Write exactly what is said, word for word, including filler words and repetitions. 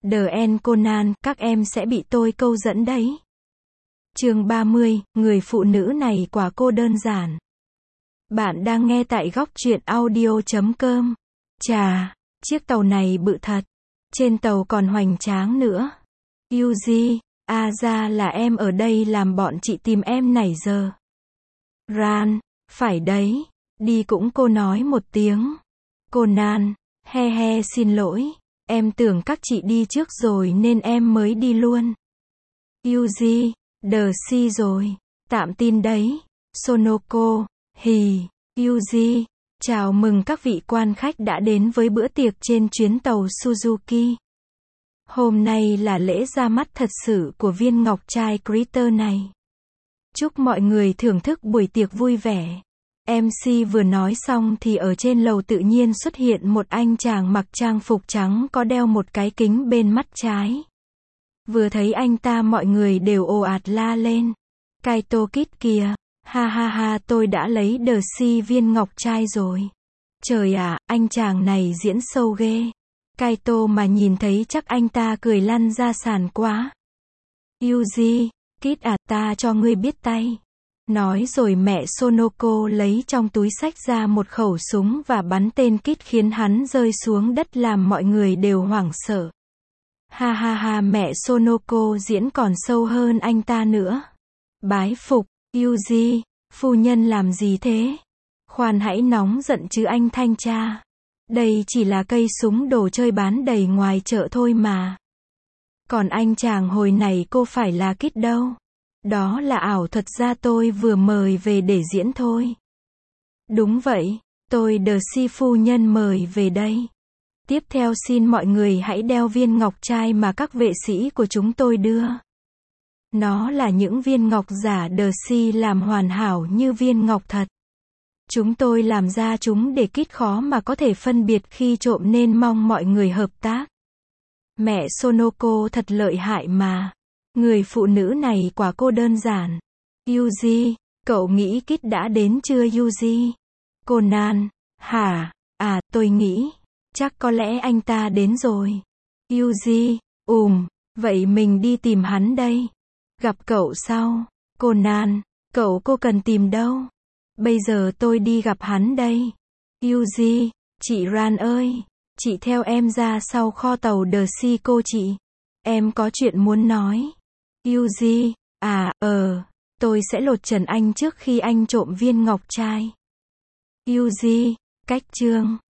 The End Conan, các em sẽ bị tôi câu dẫn đấy. Chương ba mươi, người phụ nữ này quả cô đơn giản. Bạn đang nghe tại góc truyện audio chấm com. Chà, chiếc tàu này bự thật. Trên tàu còn hoành tráng nữa. Yuji, à ra là em ở đây làm bọn chị tìm em nãy giờ. Ran, phải đấy, đi cũng cô nói một tiếng. Conan, he he xin lỗi, em tưởng các chị đi trước rồi nên em mới đi luôn. Yuji, đờ si rồi, tạm tin đấy. Sonoko, hì, Yuji, chào mừng các vị quan khách đã đến với bữa tiệc trên chuyến tàu Suzuki. Hôm nay là lễ ra mắt thật sự của viên ngọc trai Critter này. Chúc mọi người thưởng thức buổi tiệc vui vẻ. em xê vừa nói xong thì ở trên lầu tự nhiên xuất hiện một anh chàng mặc trang phục trắng có đeo một cái kính bên mắt trái. Vừa thấy anh ta mọi người đều ồ ạt la lên. Kaito Kid kìa, ha ha ha tôi đã lấy The Sea viên ngọc trai rồi. Trời ạ, anh chàng này diễn sâu ghê. Kaito mà nhìn thấy chắc anh ta cười lăn ra sàn quá. Yuji, Kid à ta cho ngươi biết tay. Nói rồi mẹ Sonoko lấy trong túi xách ra một khẩu súng và bắn tên Kid khiến hắn rơi xuống đất làm mọi người đều hoảng sợ. Ha ha ha mẹ Sonoko diễn còn sâu hơn anh ta nữa. Bái phục, Yuji, phu nhân làm gì thế? Khoan hãy nóng giận chứ anh thanh tra. Đây chỉ là cây súng đồ chơi bán đầy ngoài chợ thôi mà. Còn anh chàng hồi này cô phải là Kid đâu. Đó là ảo thuật ra tôi vừa mời về để diễn thôi. Đúng vậy, tôi The Sea phu nhân mời về đây. Tiếp theo xin mọi người hãy đeo viên ngọc trai mà các vệ sĩ của chúng tôi đưa. Nó là những viên ngọc giả The Sea làm hoàn hảo như viên ngọc thật. Chúng tôi làm ra chúng để Kid khó mà có thể phân biệt khi trộm nên mong mọi người hợp tác. Mẹ Sonoko thật lợi hại mà. Người phụ nữ này quả cô đơn giản. Yuji, cậu nghĩ Kid đã đến chưa Yuji? Conan, hả? À, tôi nghĩ, chắc có lẽ anh ta đến rồi. Yuji, ùm, vậy mình đi tìm hắn đây. Gặp cậu sau. Conan, cậu cô cần tìm đâu? Bây giờ tôi đi gặp hắn đây. Yuji, chị Ran ơi, chị theo em ra sau kho tàu The Sea cô chị. Em có chuyện muốn nói. Yuji, à, ờ, tôi sẽ lột trần anh trước khi anh trộm viên ngọc trai. Yuji, cách chương.